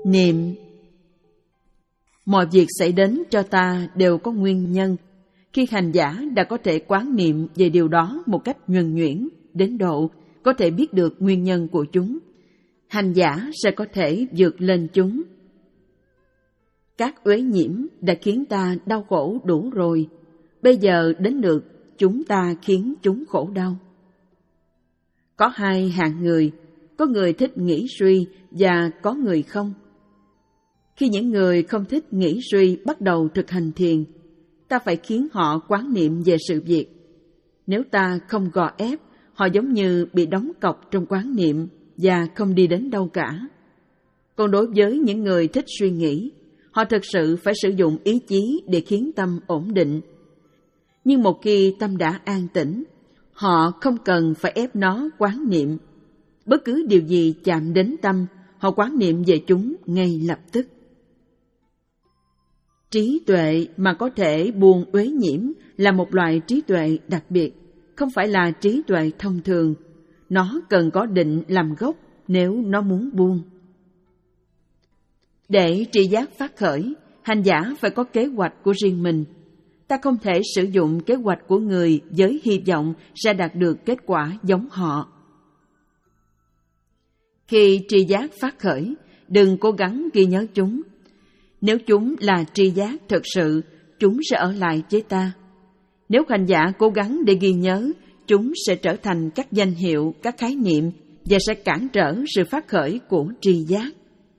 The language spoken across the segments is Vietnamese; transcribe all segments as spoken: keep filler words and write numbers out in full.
Niệm. Mọi việc xảy đến cho ta đều có nguyên nhân. Khi hành giả đã có thể quán niệm về điều đó một cách nhuần nhuyễn, đến độ có thể biết được nguyên nhân của chúng, hành giả sẽ có thể vượt lên chúng. Các uế nhiễm đã khiến ta đau khổ đủ rồi, bây giờ đến lượt chúng ta khiến chúng khổ đau. Có hai hạng người, có người thích nghĩ suy và có người không. Khi những người không thích nghĩ suy bắt đầu thực hành thiền, ta phải khiến họ quán niệm về sự việc. Nếu ta không gò ép, họ giống như bị đóng cọc trong quán niệm và không đi đến đâu cả. Còn đối với những người thích suy nghĩ, họ thực sự phải sử dụng ý chí để khiến tâm ổn định. Nhưng một khi tâm đã an tĩnh, họ không cần phải ép nó quán niệm. Bất cứ điều gì chạm đến tâm, họ quán niệm về chúng ngay lập tức. Trí tuệ mà có thể buông uế nhiễm là một loại trí tuệ đặc biệt, không phải là trí tuệ thông thường. Nó cần có định làm gốc nếu nó muốn buông. Để tri giác phát khởi, hành giả phải có kế hoạch của riêng mình. Ta không thể sử dụng kế hoạch của người với hy vọng sẽ đạt được kết quả giống họ. Khi tri giác phát khởi, đừng cố gắng ghi nhớ chúng. Nếu chúng là tri giác thực sự, chúng sẽ ở lại với ta. Nếu hành giả cố gắng để ghi nhớ, chúng sẽ trở thành các danh hiệu, các khái niệm và sẽ cản trở sự phát khởi của tri giác.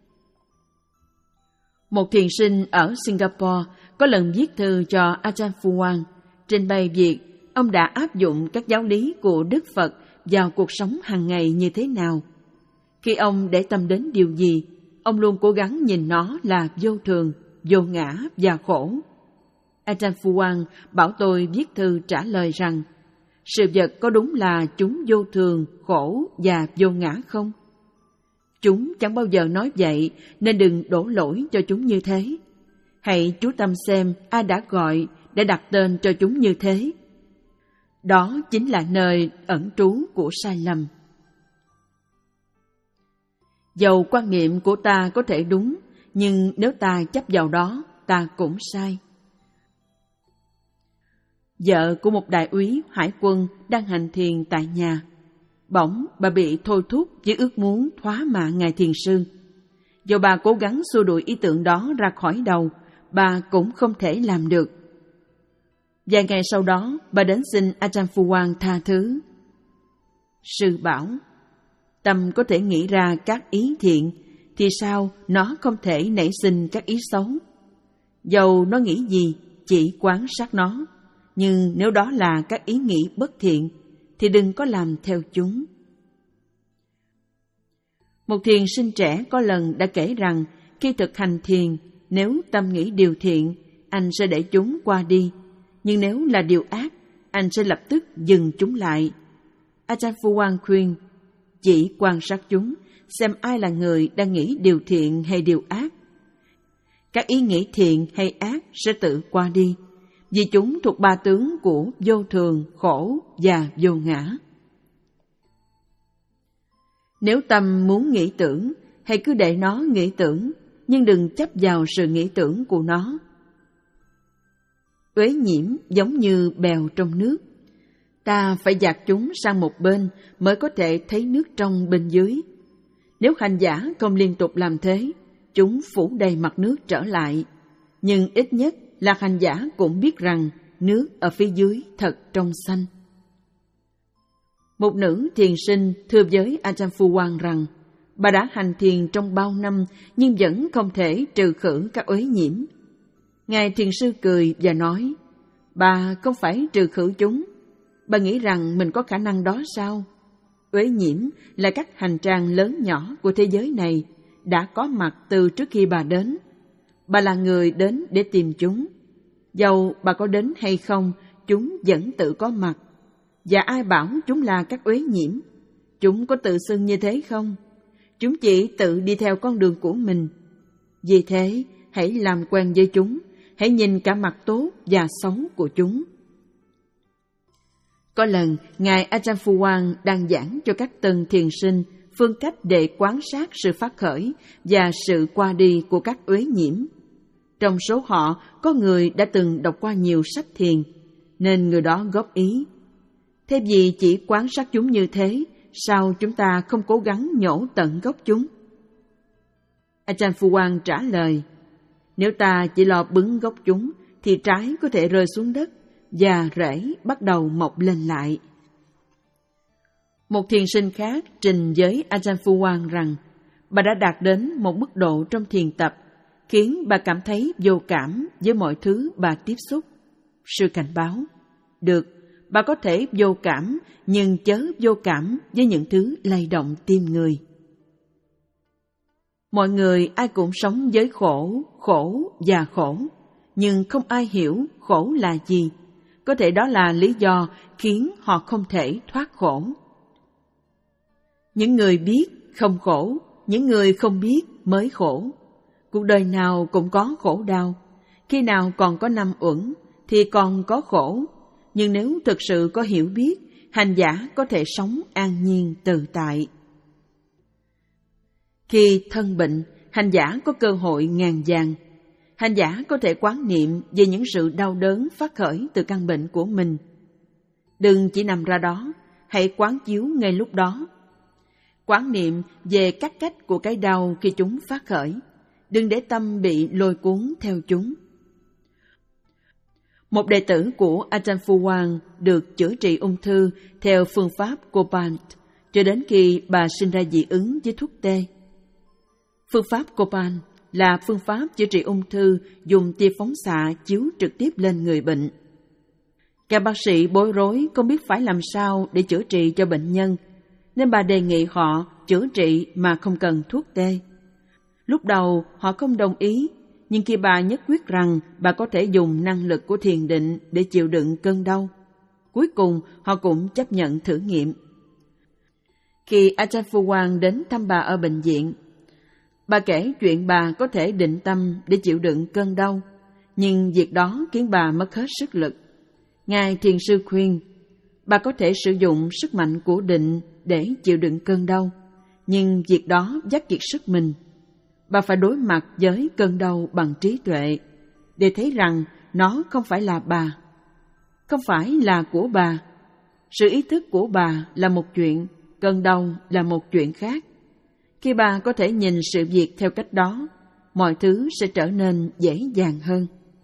Một thiền sinh ở Singapore có lần viết thư cho Ajahn Fuang, trình bày việc ông đã áp dụng các giáo lý của Đức Phật vào cuộc sống hàng ngày như thế nào. Khi ông để tâm đến điều gì, ông luôn cố gắng nhìn nó là vô thường, vô ngã và khổ. Ajahn Fuang bảo tôi viết thư trả lời rằng, sự vật có đúng là chúng vô thường, khổ và vô ngã không? Chúng chẳng bao giờ nói vậy, nên đừng đổ lỗi cho chúng như thế. Hãy chú tâm xem ai đã gọi, đã đặt tên cho chúng như thế. Đó chính là nơi ẩn trú của sai lầm. Dầu quan niệm của ta có thể đúng, nhưng nếu ta chấp vào đó, ta cũng sai. Vợ của một đại úy hải quân đang hành thiền tại nhà. Bỗng bà bị thôi thúc với ước muốn thoá mạ ngài thiền sư. Dù bà cố gắng xua đuổi ý tưởng đó ra khỏi đầu, bà cũng không thể làm được. Vài ngày sau đó, bà đến xin Ajahn Fuang tha thứ. Sư bảo, tâm có thể nghĩ ra các ý thiện, thì sao nó không thể nảy sinh các ý xấu? Dầu nó nghĩ gì, chỉ quan sát nó. Nhưng nếu đó là các ý nghĩ bất thiện, thì đừng có làm theo chúng. Một thiền sinh trẻ có lần đã kể rằng, khi thực hành thiền, nếu tâm nghĩ điều thiện, anh sẽ để chúng qua đi. Nhưng nếu là điều ác, anh sẽ lập tức dừng chúng lại. Ajahn Fuang khuyên, chỉ quan sát chúng, xem ai là người đang nghĩ điều thiện hay điều ác. Các ý nghĩ thiện hay ác sẽ tự qua đi, vì chúng thuộc ba tướng của vô thường, khổ và vô ngã. Nếu tâm muốn nghĩ tưởng, hãy cứ để nó nghĩ tưởng, nhưng đừng chấp vào sự nghĩ tưởng của nó. Uế nhiễm giống như bèo trong nước. Ta phải dạt chúng sang một bên mới có thể thấy nước trong bên dưới. Nếu hành giả không liên tục làm thế, chúng phủ đầy mặt nước trở lại. Nhưng ít nhất là hành giả cũng biết rằng nước ở phía dưới thật trong xanh. Một nữ thiền sinh thưa với Ajahn Fuang rằng, bà đã hành thiền trong bao năm nhưng vẫn không thể trừ khử các uế nhiễm. Ngài thiền sư cười và nói, bà không phải trừ khử chúng. Bà nghĩ rằng mình có khả năng đó sao? Uế nhiễm là các hành trang lớn nhỏ của thế giới này, đã có mặt từ trước khi bà đến. Bà là người đến để tìm chúng. Dầu bà có đến hay không, chúng vẫn tự có mặt. Và ai bảo chúng là các uế nhiễm? Chúng có tự xưng như thế không? Chúng chỉ tự đi theo con đường của mình. Vì thế, hãy làm quen với chúng, hãy nhìn cả mặt tốt và xấu của chúng. Có lần, Ngài Ajahn Fuang đang giảng cho các tân thiền sinh phương cách để quan sát sự phát khởi và sự qua đi của các uế nhiễm. Trong số họ có người đã từng đọc qua nhiều sách thiền, nên người đó góp ý: thế vì chỉ quan sát chúng như thế, sao chúng ta không cố gắng nhổ tận gốc chúng? Ajahn Fuang trả lời: nếu ta chỉ lo bứng gốc chúng, thì trái có thể rơi xuống đất và rễ bắt đầu mọc lên lại. Một thiền sinh khác trình với Ajahn Fuang rằng bà đã đạt đến một mức độ trong thiền tập khiến bà cảm thấy vô cảm với mọi thứ bà tiếp xúc. Sư cảnh báo: được, bà có thể vô cảm, nhưng chớ vô cảm với những thứ lay động tim người. Mọi người ai cũng sống với khổ, khổ và khổ, nhưng không ai hiểu khổ là gì. Có thể đó là lý do khiến họ không thể thoát khổ. Những người biết không khổ, những người không biết mới khổ. Cuộc đời nào cũng có khổ đau. Khi nào còn có năm uẩn thì còn có khổ. Nhưng nếu thực sự có hiểu biết, hành giả có thể sống an nhiên tự tại. Khi thân bệnh, hành giả có cơ hội ngàn vàng. Hành giả có thể quán niệm về những sự đau đớn phát khởi từ căn bệnh của mình. Đừng chỉ nằm ra đó, hãy quán chiếu ngay lúc đó. Quán niệm về các cách của cái đau khi chúng phát khởi. Đừng để tâm bị lôi cuốn theo chúng. Một đệ tử của Ajahn Fuang được chữa trị ung thư theo phương pháp Copant cho đến khi bà sinh ra dị ứng với thuốc tê. Phương pháp Copant là phương pháp chữa trị ung thư dùng tia phóng xạ chiếu trực tiếp lên người bệnh. Các bác sĩ bối rối không biết phải làm sao để chữa trị cho bệnh nhân, nên bà đề nghị họ chữa trị mà không cần thuốc tê. Lúc đầu họ không đồng ý, nhưng khi bà nhất quyết rằng bà có thể dùng năng lực của thiền định để chịu đựng cơn đau, cuối cùng họ cũng chấp nhận thử nghiệm. Khi Ajahn Fuang đến thăm bà ở bệnh viện, bà kể chuyện bà có thể định tâm để chịu đựng cơn đau, nhưng việc đó khiến bà mất hết sức lực. Ngài thiền sư khuyên, bà có thể sử dụng sức mạnh của định để chịu đựng cơn đau, nhưng việc đó vắt kiệt sức mình. Bà phải đối mặt với cơn đau bằng trí tuệ, để thấy rằng nó không phải là bà, không phải là của bà. Sự ý thức của bà là một chuyện, cơn đau là một chuyện khác. Khi bà có thể nhìn sự việc theo cách đó, mọi thứ sẽ trở nên dễ dàng hơn.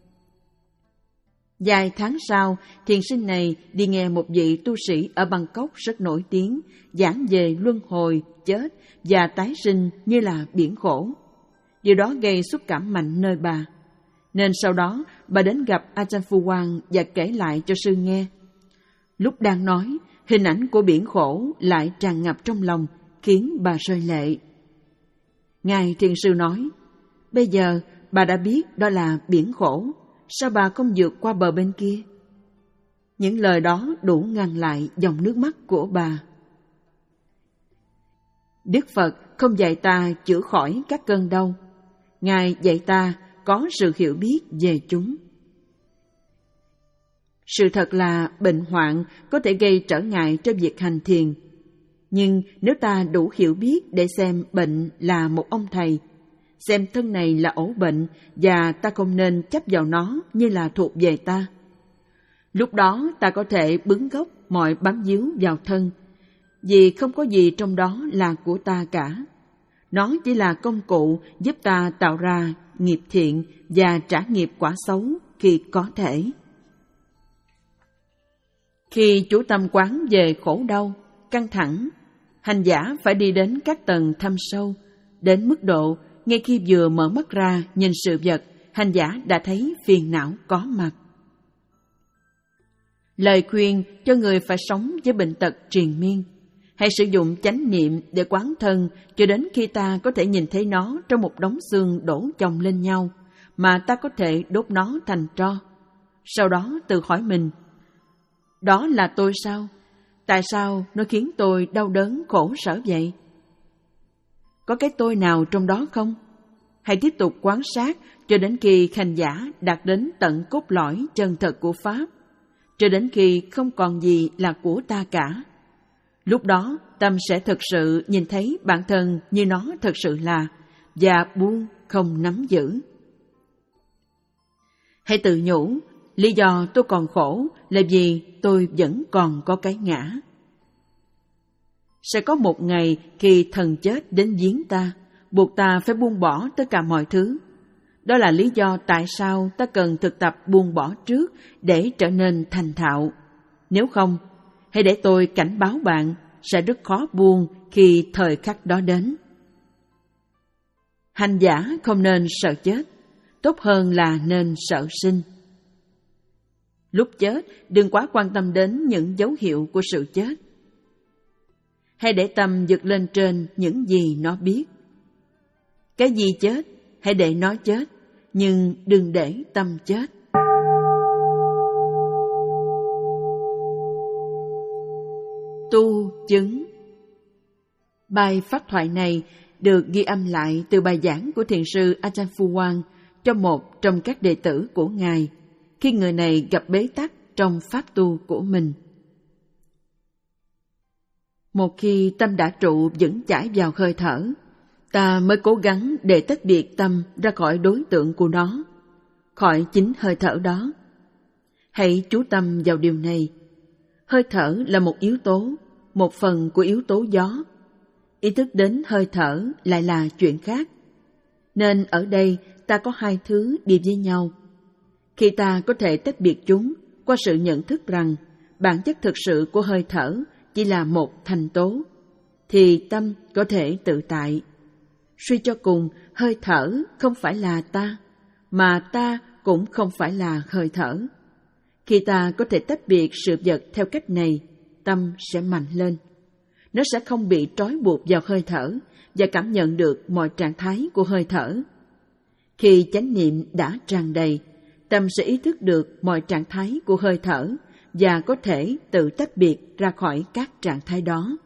Vài tháng sau, thiền sinh này đi nghe một vị tu sĩ ở Bangkok rất nổi tiếng giảng về luân hồi, chết và tái sinh như là biển khổ. Điều đó gây xúc cảm mạnh nơi bà. Nên sau đó, bà đến gặp Ajahn Fuang và kể lại cho sư nghe. Lúc đang nói, hình ảnh của biển khổ lại tràn ngập trong lòng, khiến bà rơi lệ. Ngài thiền sư nói, bây giờ bà đã biết đó là biển khổ, sao bà không vượt qua bờ bên kia? Những lời đó đủ ngăn lại dòng nước mắt của bà. Đức Phật không dạy ta chữa khỏi các cơn đau, Ngài dạy ta có sự hiểu biết về chúng. Sự thật là bệnh hoạn có thể gây trở ngại cho việc hành thiền. Nhưng nếu ta đủ hiểu biết để xem bệnh là một ông thầy, xem thân này là ổ bệnh và ta không nên chấp vào nó như là thuộc về ta, lúc đó ta có thể bứng gốc mọi bám víu vào thân, vì không có gì trong đó là của ta cả. Nó chỉ là công cụ giúp ta tạo ra nghiệp thiện và trả nghiệp quả xấu khi có thể. Khi chú tâm quán về khổ đau, căng thẳng, hành giả phải đi đến các tầng thâm sâu, đến mức độ ngay khi vừa mở mắt ra nhìn sự vật, hành giả đã thấy phiền não có mặt. Lời khuyên cho người phải sống với bệnh tật triền miên. Hãy sử dụng chánh niệm để quán thân cho đến khi ta có thể nhìn thấy nó trong một đống xương đổ chồng lên nhau, mà ta có thể đốt nó thành tro. Sau đó tự hỏi mình, đó là tôi sao? Tại sao nó khiến tôi đau đớn khổ sở vậy? Có cái tôi nào trong đó không? Hãy tiếp tục quan sát cho đến khi hành giả đạt đến tận cốt lõi chân thật của Pháp, cho đến khi không còn gì là của ta cả. Lúc đó, tâm sẽ thực sự nhìn thấy bản thân như nó thực sự là, và buông không nắm giữ. Hãy tự nhủ, lý do tôi còn khổ là vì tôi vẫn còn có cái ngã. Sẽ có một ngày khi thần chết đến giếng ta, buộc ta phải buông bỏ tất cả mọi thứ. Đó là lý do tại sao ta cần thực tập buông bỏ trước để trở nên thành thạo. Nếu không, hãy để tôi cảnh báo bạn sẽ rất khó buông khi thời khắc đó đến. Hành giả không nên sợ chết, tốt hơn là nên sợ sinh. Lúc chết, đừng quá quan tâm đến những dấu hiệu của sự chết. Hãy để tâm vượt lên trên những gì nó biết. Cái gì chết, hãy để nó chết, nhưng đừng để tâm chết. Tu chứng. Bài pháp thoại này được ghi âm lại từ bài giảng của thiền sư Ajahn Fuang cho một trong các đệ tử của Ngài, khi người này gặp bế tắc trong pháp tu của mình. Một khi tâm đã trụ vững chãi vào hơi thở, ta mới cố gắng để tách biệt tâm ra khỏi đối tượng của nó, khỏi chính hơi thở đó. Hãy chú tâm vào điều này. Hơi thở là một yếu tố, một phần của yếu tố gió. Ý thức đến hơi thở lại là chuyện khác. Nên ở đây ta có hai thứ đi với nhau. Khi ta có thể tách biệt chúng qua sự nhận thức rằng bản chất thực sự của hơi thở chỉ là một thành tố, thì tâm có thể tự tại. Suy cho cùng, hơi thở không phải là ta, mà ta cũng không phải là hơi thở. Khi ta có thể tách biệt sự vật theo cách này, tâm sẽ mạnh lên. Nó sẽ không bị trói buộc vào hơi thở và cảm nhận được mọi trạng thái của hơi thở. Khi chánh niệm đã tràn đầy, tâm sẽ ý thức được mọi trạng thái của hơi thở và có thể tự tách biệt ra khỏi các trạng thái đó.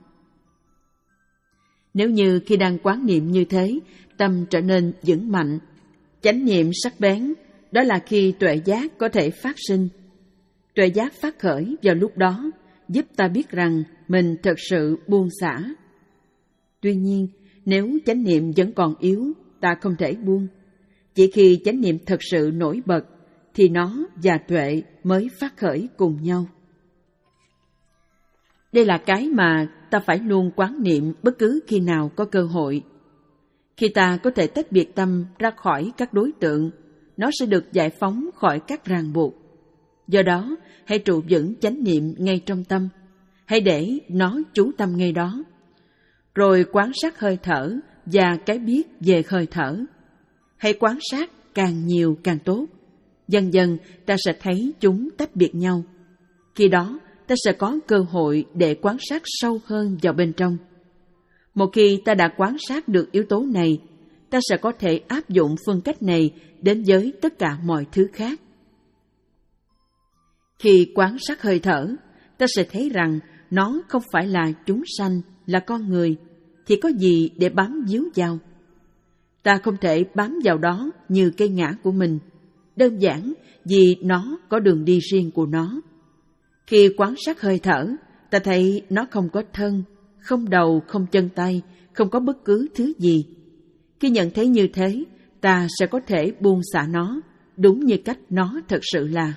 Nếu như khi đang quán niệm như thế, tâm trở nên vững mạnh, chánh niệm sắc bén, đó là khi tuệ giác có thể phát sinh. Tuệ giác phát khởi vào lúc đó, giúp ta biết rằng mình thật sự buông xả. Tuy nhiên, nếu chánh niệm vẫn còn yếu, ta không thể buông. Chỉ khi chánh niệm thật sự nổi bật, thì nó và tuệ mới phát khởi cùng nhau. Đây là cái mà ta phải luôn quán niệm bất cứ khi nào có cơ hội. Khi ta có thể tách biệt tâm ra khỏi các đối tượng, nó sẽ được giải phóng khỏi các ràng buộc. Do đó, hãy trụ vững chánh niệm ngay trong tâm. Hãy để nó chú tâm ngay đó. Rồi quan sát hơi thở và cái biết về hơi thở. Hãy quan sát càng nhiều càng tốt. Dần dần ta sẽ thấy chúng tách biệt nhau. Khi đó, ta sẽ có cơ hội để quan sát sâu hơn vào bên trong. Một khi ta đã quan sát được yếu tố này, ta sẽ có thể áp dụng phương cách này đến với tất cả mọi thứ khác. Khi quan sát hơi thở, ta sẽ thấy rằng nó không phải là chúng sanh, là con người, thì có gì để bám víu vào? Ta không thể bám vào đó như cây ngã của mình, đơn giản vì nó có đường đi riêng của nó. Khi quan sát hơi thở, ta thấy nó không có thân, không đầu, không chân tay, không có bất cứ thứ gì. Khi nhận thấy như thế, ta sẽ có thể buông xả nó, đúng như cách nó thật sự là.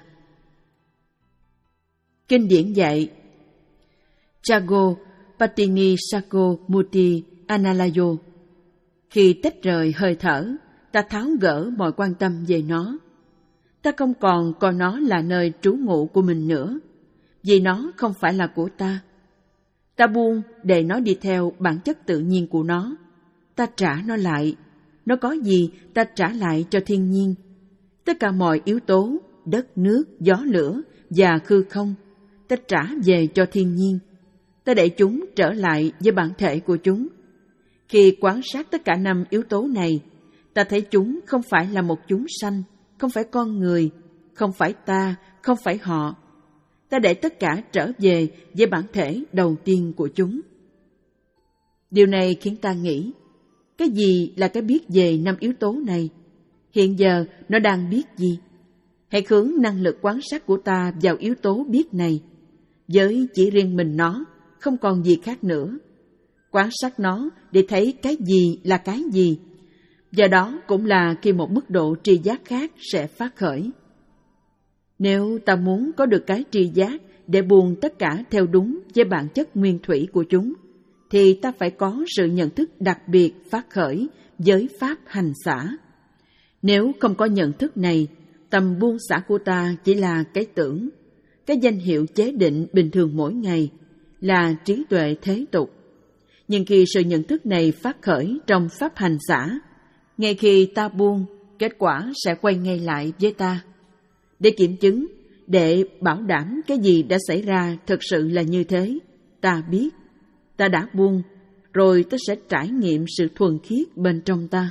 Kinh điển dạy: Chago Patini Sako Muti Analayo. Khi tách rời hơi thở, ta tháo gỡ mọi quan tâm về nó. Ta không còn coi nó là nơi trú ngụ của mình nữa, vì nó không phải là của ta. Ta buông để nó đi theo bản chất tự nhiên của nó. Ta trả nó lại. Nó có gì ta trả lại cho thiên nhiên. Tất cả mọi yếu tố, đất, nước, gió, lửa và hư không, ta trả về cho thiên nhiên. Ta để chúng trở lại với bản thể của chúng. Khi quan sát tất cả năm yếu tố này, ta thấy chúng không phải là một chúng sanh, không phải con người, không phải ta, không phải họ. Ta để tất cả trở về với bản thể đầu tiên của chúng. Điều này khiến ta nghĩ, cái gì là cái biết về năm yếu tố này? Hiện giờ nó đang biết gì? Hãy hướng năng lực quan sát của ta vào yếu tố biết này. Với chỉ riêng mình nó, không còn gì khác nữa. Quan sát nó để thấy cái gì là cái gì. Do đó cũng là khi một mức độ tri giác khác sẽ phát khởi. Nếu ta muốn có được cái tri giác để buông tất cả theo đúng với bản chất nguyên thủy của chúng, thì ta phải có sự nhận thức đặc biệt phát khởi với pháp hành xả. Nếu không có nhận thức này, tầm buông xả của ta chỉ là cái tưởng, cái danh hiệu chế định bình thường mỗi ngày, là trí tuệ thế tục. Nhưng khi sự nhận thức này phát khởi trong pháp hành xả, ngay khi ta buông, kết quả sẽ quay ngay lại với ta. Để kiểm chứng, để bảo đảm cái gì đã xảy ra thực sự là như thế, ta biết, ta đã buông, rồi ta sẽ trải nghiệm sự thuần khiết bên trong ta.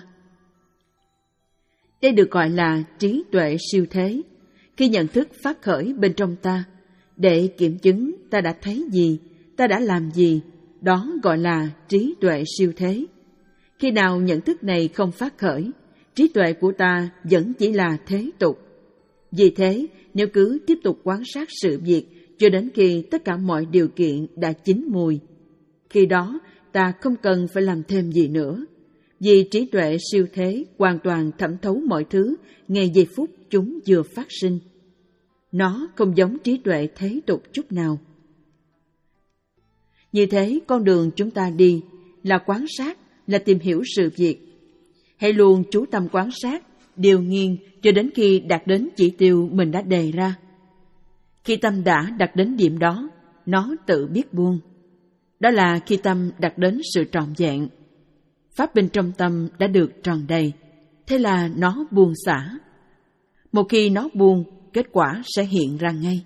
Đây được gọi là trí tuệ siêu thế. Khi nhận thức phát khởi bên trong ta, để kiểm chứng ta đã thấy gì, ta đã làm gì, đó gọi là trí tuệ siêu thế. Khi nào nhận thức này không phát khởi, trí tuệ của ta vẫn chỉ là thế tục. Vì thế, nếu cứ tiếp tục quan sát sự việc cho đến khi tất cả mọi điều kiện đã chín mùi, khi đó ta không cần phải làm thêm gì nữa, vì trí tuệ siêu thế hoàn toàn thẩm thấu mọi thứ ngay giây phút chúng vừa phát sinh. Nó không giống trí tuệ thế tục chút nào. Như thế, con đường chúng ta đi là quan sát, là tìm hiểu sự việc. Hãy luôn chú tâm quan sát, điều nghiên cho đến khi đạt đến chỉ tiêu mình đã đề ra. Khi tâm đã đạt đến điểm đó, nó tự biết buông. Đó là khi tâm đạt đến sự trọn vẹn. Pháp bên trong tâm đã được tròn đầy, thế là nó buông xả. Một khi nó buông, kết quả sẽ hiện ra ngay.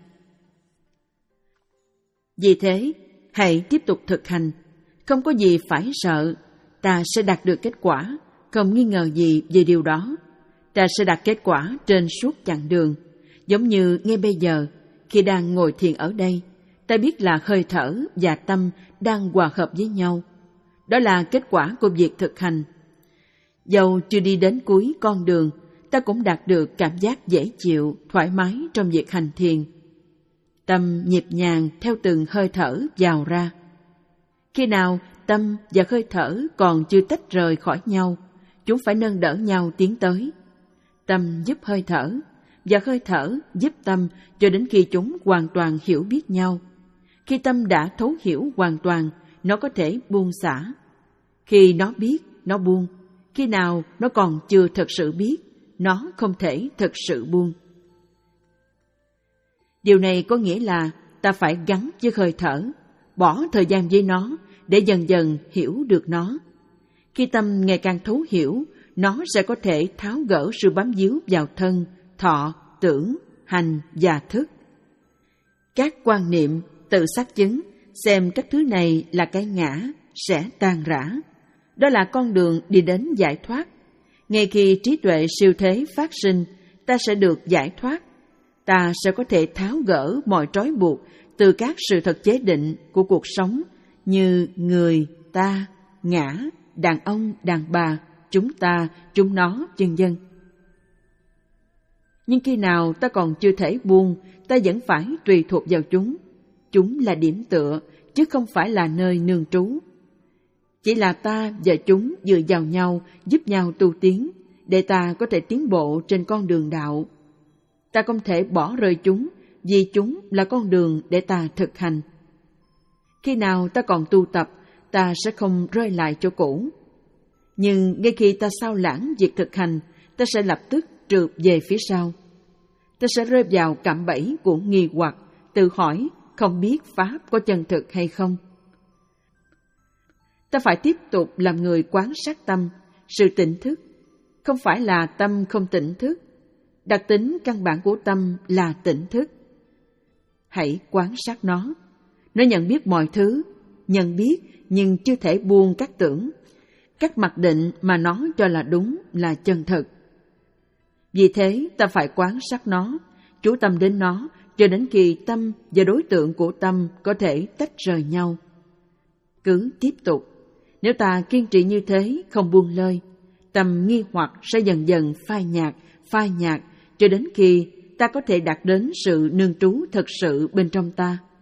Vì thế, hãy tiếp tục thực hành, không có gì phải sợ, ta sẽ đạt được kết quả, không nghi ngờ gì về điều đó. Ta sẽ đạt kết quả trên suốt chặng đường, giống như ngay bây giờ, khi đang ngồi thiền ở đây, ta biết là hơi thở và tâm đang hòa hợp với nhau. Đó là kết quả của việc thực hành. Dầu chưa đi đến cuối con đường, ta cũng đạt được cảm giác dễ chịu, thoải mái trong việc hành thiền. Tâm nhịp nhàng theo từng hơi thở vào ra. Khi nào tâm và hơi thở còn chưa tách rời khỏi nhau, chúng phải nâng đỡ nhau tiến tới. Tâm giúp hơi thở, và hơi thở giúp tâm cho đến khi chúng hoàn toàn hiểu biết nhau. Khi tâm đã thấu hiểu hoàn toàn, nó có thể buông xả. Khi nó biết, nó buông. Khi nào nó còn chưa thật sự biết, nó không thể thật sự buông. Điều này có nghĩa là ta phải gắn với hơi thở, bỏ thời gian với nó để dần dần hiểu được nó. Khi tâm ngày càng thấu hiểu, nó sẽ có thể tháo gỡ sự bám víu vào thân, thọ, tưởng, hành và thức. Các quan niệm, tự xác chứng, xem các thứ này là cái ngã, sẽ tan rã. Đó là con đường đi đến giải thoát. Ngay khi trí tuệ siêu thế phát sinh, ta sẽ được giải thoát. Ta sẽ có thể tháo gỡ mọi trói buộc từ các sự thật chế định của cuộc sống như người, ta, ngã, đàn ông, đàn bà, chúng ta, chúng nó, vân vân. Nhưng khi nào ta còn chưa thể buông, ta vẫn phải tùy thuộc vào chúng. Chúng là điểm tựa, chứ không phải là nơi nương trú. Chỉ là ta và chúng dựa vào nhau, giúp nhau tu tiến, để ta có thể tiến bộ trên con đường đạo. Ta không thể bỏ rơi chúng, vì chúng là con đường để ta thực hành. Khi nào ta còn tu tập, ta sẽ không rơi lại chỗ cũ. Nhưng ngay khi ta sao lãng việc thực hành, ta sẽ lập tức trượt về phía sau. Ta sẽ rơi vào cạm bẫy của nghi hoặc, tự hỏi không biết Pháp có chân thực hay không. Ta phải tiếp tục làm người quán sát tâm, sự tỉnh thức. Không phải là tâm không tỉnh thức. Đặc tính căn bản của tâm là tỉnh thức. Hãy quan sát nó. Nó nhận biết mọi thứ, nhận biết nhưng chưa thể buông các tưởng, các mặc định mà nó cho là đúng, là chân thực. Vì thế ta phải quan sát nó, chú tâm đến nó cho đến khi tâm và đối tượng của tâm có thể tách rời nhau. Cứ tiếp tục. Nếu ta kiên trì như thế, không buông lơi, tâm nghi hoặc sẽ dần dần phai nhạt, phai nhạt cho đến khi ta có thể đạt đến sự nương trú thật sự bên trong ta.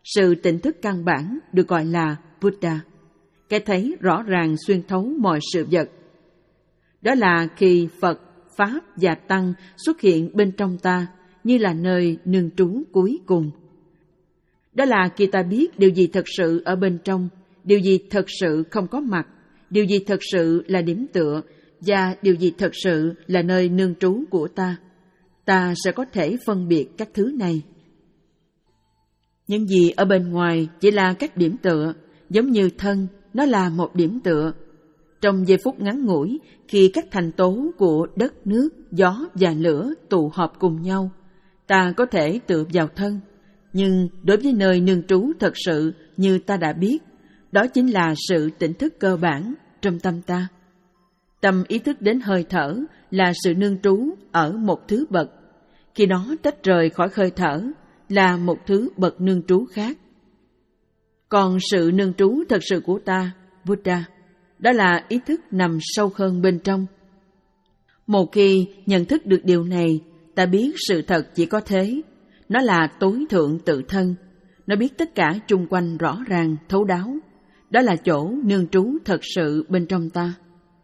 Sự tỉnh thức căn bản được gọi là Buddha, cái thấy rõ ràng xuyên thấu mọi sự vật. Đó là khi Phật, Pháp và Tăng xuất hiện bên trong ta như là nơi nương trú cuối cùng. Đó là khi ta biết điều gì thật sự ở bên trong, điều gì thật sự không có mặt, điều gì thật sự là điểm tựa và điều gì thật sự là nơi nương trú của ta. Ta sẽ có thể phân biệt các thứ này. Những gì ở bên ngoài chỉ là các điểm tựa, giống như thân, nó là một điểm tựa. Trong giây phút ngắn ngủi, khi các thành tố của đất, nước, gió và lửa tụ họp cùng nhau, ta có thể tựa vào thân. Nhưng đối với nơi nương trú thật sự như ta đã biết, đó chính là sự tỉnh thức cơ bản trong tâm ta. Tâm ý thức đến hơi thở là sự nương trú ở một thứ bậc. Khi nó tách rời khỏi hơi thở là một thứ bậc nương trú khác. Còn sự nương trú thật sự của ta, Buddha, đó là ý thức nằm sâu hơn bên trong. Một khi nhận thức được điều này, ta biết sự thật chỉ có thế. Nó là tối thượng tự thân. Nó biết tất cả chung quanh rõ ràng, thấu đáo. Đó là chỗ nương trú thật sự bên trong ta.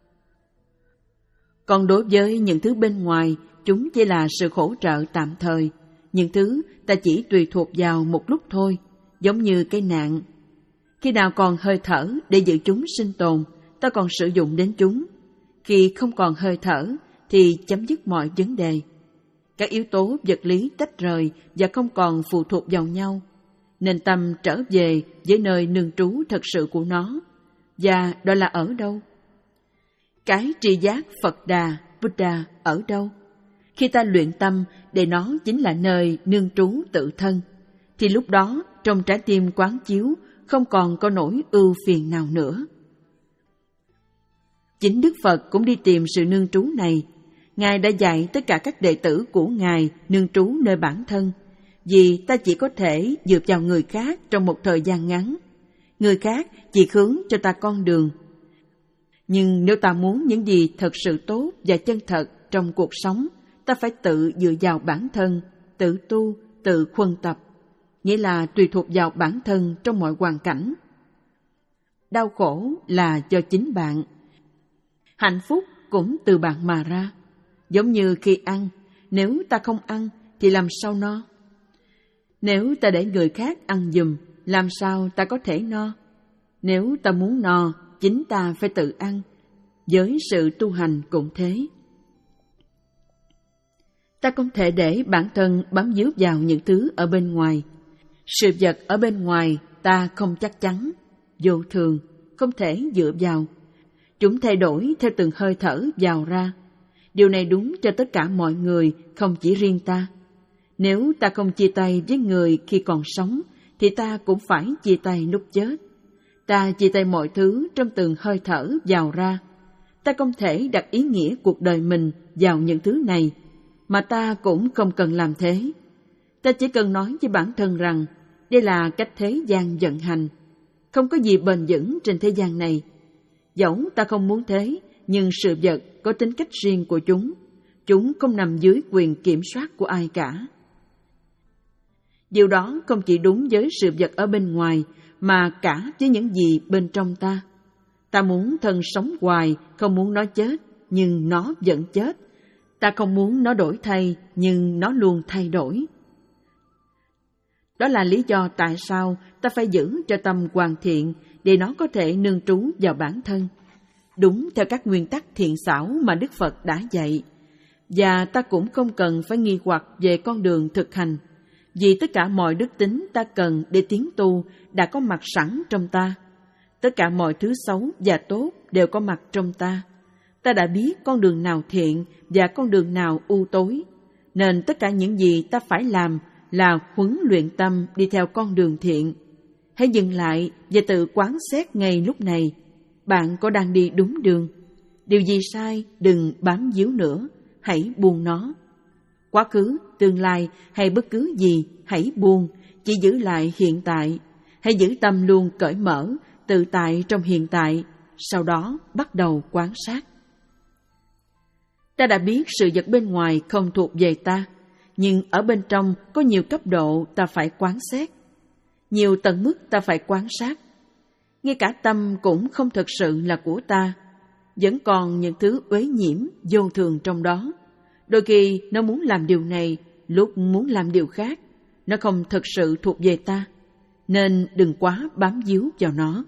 Còn đối với những thứ bên ngoài, chúng chỉ là sự hỗ trợ tạm thời. Những thứ ta chỉ tùy thuộc vào một lúc thôi, giống như cây nạn. Khi nào còn hơi thở để giữ chúng sinh tồn, ta còn sử dụng đến chúng. Khi không còn hơi thở, thì chấm dứt mọi vấn đề. Các yếu tố vật lý tách rời và không còn phụ thuộc vào nhau, nên tâm trở về với nơi nương trú thật sự của nó. Và đó là ở đâu? Cái tri giác Phật Đà, Buddha ở đâu? Khi ta luyện tâm để nó chính là nơi nương trú tự thân, thì lúc đó trong trái tim quán chiếu không còn có nỗi ưu phiền nào nữa. Chính Đức Phật cũng đi tìm sự nương trú này. Ngài đã dạy tất cả các đệ tử của Ngài nương trú nơi bản thân, vì ta chỉ có thể dựa vào người khác trong một thời gian ngắn. Người khác chỉ hướng cho ta con đường. Nhưng nếu ta muốn những gì thật sự tốt và chân thật trong cuộc sống, ta phải tự dựa vào bản thân, tự tu, tự khuân tập, nghĩa là tùy thuộc vào bản thân trong mọi hoàn cảnh. Đau khổ là do chính bạn. Hạnh phúc cũng từ bạn mà ra. Giống như khi ăn, nếu ta không ăn thì làm sao no? Nếu ta để người khác ăn giùm, làm sao ta có thể no? Nếu ta muốn no, chính ta phải tự ăn. Với sự tu hành cũng thế. Ta không thể để bản thân bám víu vào những thứ ở bên ngoài. Sự vật ở bên ngoài ta không chắc chắn, vô thường, không thể dựa vào. Chúng thay đổi theo từng hơi thở vào ra. Điều này đúng cho tất cả mọi người, không chỉ riêng ta. Nếu ta không chia tay với người khi còn sống, thì ta cũng phải chia tay lúc chết. Ta chia tay mọi thứ trong từng hơi thở vào ra. Ta không thể đặt ý nghĩa cuộc đời mình vào những thứ này, mà ta cũng không cần làm thế. Ta chỉ cần nói với bản thân rằng đây là cách thế gian vận hành. Không có gì bền vững trên thế gian này. Dẫu ta không muốn thế, nhưng sự vật có tính cách riêng của chúng. Chúng không nằm dưới quyền kiểm soát của ai cả. Điều đó không chỉ đúng với sự vật ở bên ngoài, mà cả với những gì bên trong ta. Ta muốn thân sống hoài, không muốn nó chết, nhưng nó vẫn chết. Ta không muốn nó đổi thay, nhưng nó luôn thay đổi. Đó là lý do tại sao ta phải giữ cho tâm hoàn thiện để nó có thể nương trú vào bản thân, đúng theo các nguyên tắc thiện xảo mà Đức Phật đã dạy. Và ta cũng không cần phải nghi hoặc về con đường thực hành, vì tất cả mọi đức tính ta cần để tiến tu đã có mặt sẵn trong ta. Tất cả mọi thứ xấu và tốt đều có mặt trong ta. Ta đã biết con đường nào thiện và con đường nào u tối, nên tất cả những gì ta phải làm là huấn luyện tâm đi theo con đường thiện. Hãy dừng lại và tự quán xét ngay lúc này, bạn có đang đi đúng đường? Điều gì sai, đừng bám víu nữa, hãy buông nó. Quá khứ, tương lai hay bất cứ gì, hãy buông, chỉ giữ lại hiện tại. Hãy giữ tâm luôn cởi mở, tự tại trong hiện tại, sau đó bắt đầu quan sát. Ta đã biết sự vật bên ngoài không thuộc về ta, nhưng ở bên trong có nhiều cấp độ ta phải quan sát. Nhiều tầng mức ta phải quan sát. Ngay cả tâm cũng không thực sự là của ta, vẫn còn những thứ uế nhiễm vô thường trong đó. Đôi khi nó muốn làm điều này, lúc muốn làm điều khác. Nó không thực sự thuộc về ta, nên đừng quá bám víu vào nó.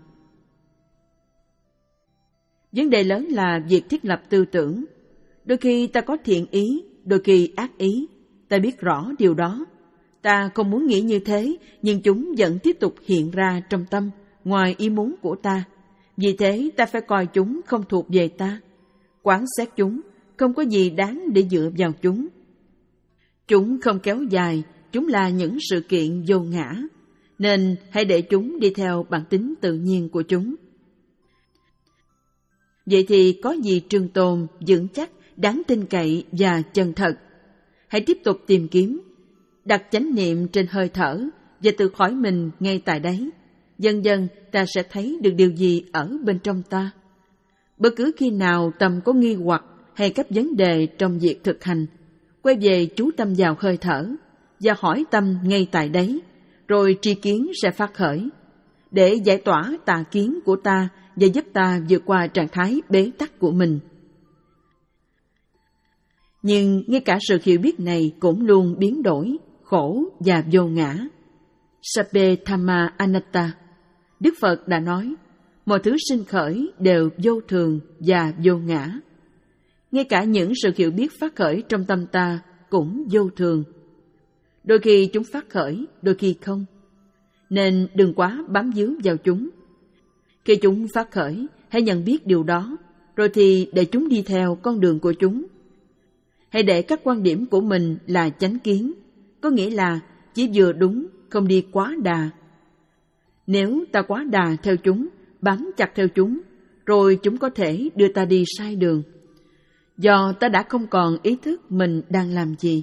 Vấn đề lớn là việc thiết lập tư tưởng. Đôi khi ta có thiện ý, đôi khi ác ý. Ta biết rõ điều đó. Ta không muốn nghĩ như thế, nhưng chúng vẫn tiếp tục hiện ra trong tâm, ngoài ý muốn của ta. Vì thế ta phải coi chúng không thuộc về ta. Quán xét chúng, không có gì đáng để dựa vào chúng. Chúng không kéo dài, chúng là những sự kiện vô ngã, nên hãy để chúng đi theo bản tính tự nhiên của chúng. Vậy thì có gì trường tồn, vững chắc, đáng tin cậy và chân thật? Hãy tiếp tục tìm kiếm, đặt chánh niệm trên hơi thở và tự hỏi mình ngay tại đấy. Dần dần ta sẽ thấy được điều gì ở bên trong ta. Bất cứ khi nào tâm có nghi hoặc hay các vấn đề trong việc thực hành, quay về chú tâm vào hơi thở và hỏi tâm ngay tại đấy, rồi tri kiến sẽ phát khởi, để giải tỏa tà kiến của ta và giúp ta vượt qua trạng thái bế tắc của mình. Nhưng ngay cả sự hiểu biết này cũng luôn biến đổi, khổ và vô ngã. Sabbe Thamma Anatta. Đức Phật đã nói, mọi thứ sinh khởi đều vô thường và vô ngã. Ngay cả những sự hiểu biết phát khởi trong tâm ta cũng vô thường. Đôi khi chúng phát khởi, đôi khi không. Nên đừng quá bám víu vào chúng. Khi chúng phát khởi, hãy nhận biết điều đó, rồi thì để chúng đi theo con đường của chúng. Hãy để các quan điểm của mình là chánh kiến, có nghĩa là chỉ vừa đúng, không đi quá đà. Nếu ta quá đà theo chúng, bám chặt theo chúng, rồi chúng có thể đưa ta đi sai đường, do ta đã không còn ý thức mình đang làm gì.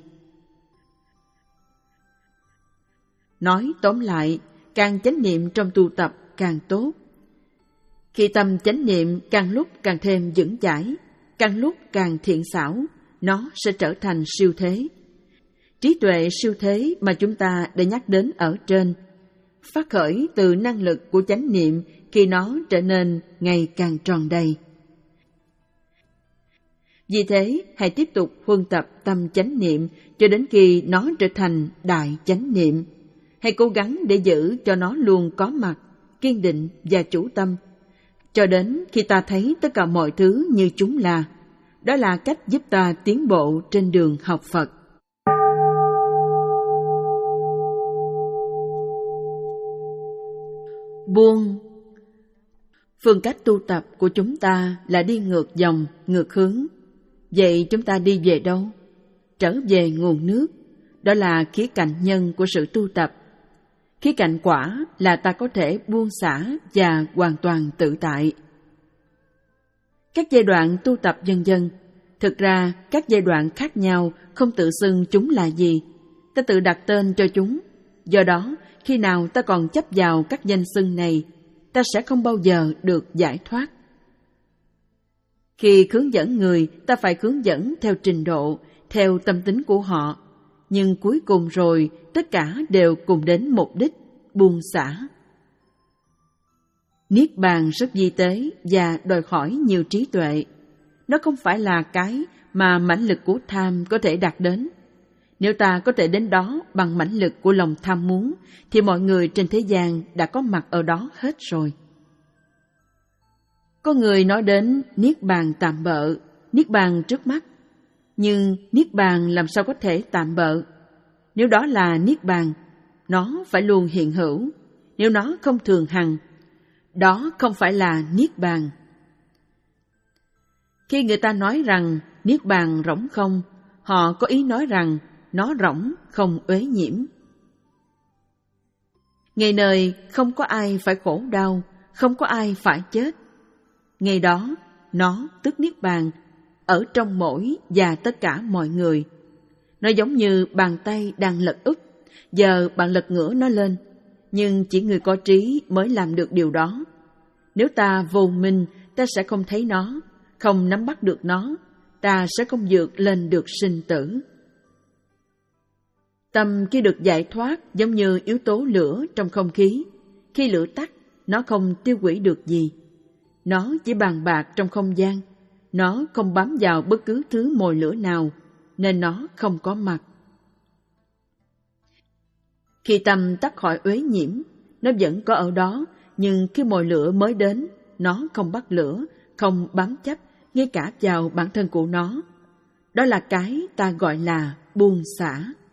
Nói tóm lại, càng chánh niệm trong tu tập càng tốt. Khi tâm chánh niệm càng lúc càng thêm vững chãi, càng lúc càng thiện xảo, nó sẽ trở thành siêu thế. Trí tuệ siêu thế mà chúng ta đã nhắc đến ở trên, phát khởi từ năng lực của chánh niệm khi nó trở nên ngày càng tròn đầy. Vì thế, hãy tiếp tục huân tập tâm chánh niệm cho đến khi nó trở thành đại chánh niệm. Hãy cố gắng để giữ cho nó luôn có mặt, kiên định và chủ tâm, cho đến khi ta thấy tất cả mọi thứ như chúng là. Đó là cách giúp ta tiến bộ trên đường học Phật. Buông. Phương cách tu tập của chúng ta là đi ngược dòng, ngược hướng. Vậy chúng ta đi về đâu? Trở về nguồn nước. Đó là khía cạnh nhân của sự tu tập. Khía cạnh quả là ta có thể buông xả và hoàn toàn tự tại. Các giai đoạn tu tập dần dần, thực ra các giai đoạn khác nhau không tự xưng chúng là gì. Ta tự đặt tên cho chúng. Do đó, khi nào ta còn chấp vào các danh xưng này, ta sẽ không bao giờ được giải thoát. Khi hướng dẫn người, ta phải hướng dẫn theo trình độ, theo tâm tính của họ. Nhưng cuối cùng rồi, tất cả đều cùng đến mục đích, buông xả. Niết bàn rất vi tế và đòi hỏi nhiều trí tuệ. Nó không phải là cái mà mãnh lực của tham có thể đạt đến. Nếu ta có thể đến đó bằng mãnh lực của lòng tham muốn, thì mọi người trên thế gian đã có mặt ở đó hết rồi. Có người nói đến Niết bàn tạm bợ, Niết bàn trước mắt. Nhưng Niết bàn làm sao có thể tạm bợ? Nếu đó là Niết bàn, nó phải luôn hiện hữu. Nếu nó không thường hằng, đó không phải là Niết bàn. Khi người ta nói rằng Niết bàn rỗng không, họ có ý nói rằng nó rỗng không uế nhiễm. Ngày nơi không có ai phải khổ đau, không có ai phải chết. Ngày đó, nó tức Niết bàn ở trong mỗi và tất cả mọi người. Nó giống như bàn tay đang lật úp, giờ bạn lật ngửa nó lên, nhưng chỉ người có trí mới làm được điều đó. Nếu ta vô minh, ta sẽ không thấy nó, không nắm bắt được nó, ta sẽ không vượt lên được sinh tử. Tâm khi được giải thoát giống như yếu tố lửa trong không khí. Khi lửa tắt, nó không tiêu hủy được gì. Nó chỉ bàn bạc trong không gian. Nó không bám vào bất cứ thứ mồi lửa nào, nên nó không có mặt. Khi tâm tắt khỏi uế nhiễm, nó vẫn có ở đó, nhưng khi mồi lửa mới đến, nó không bắt lửa, không bám chấp, ngay cả vào bản thân của nó. Đó là cái ta gọi là buông xả.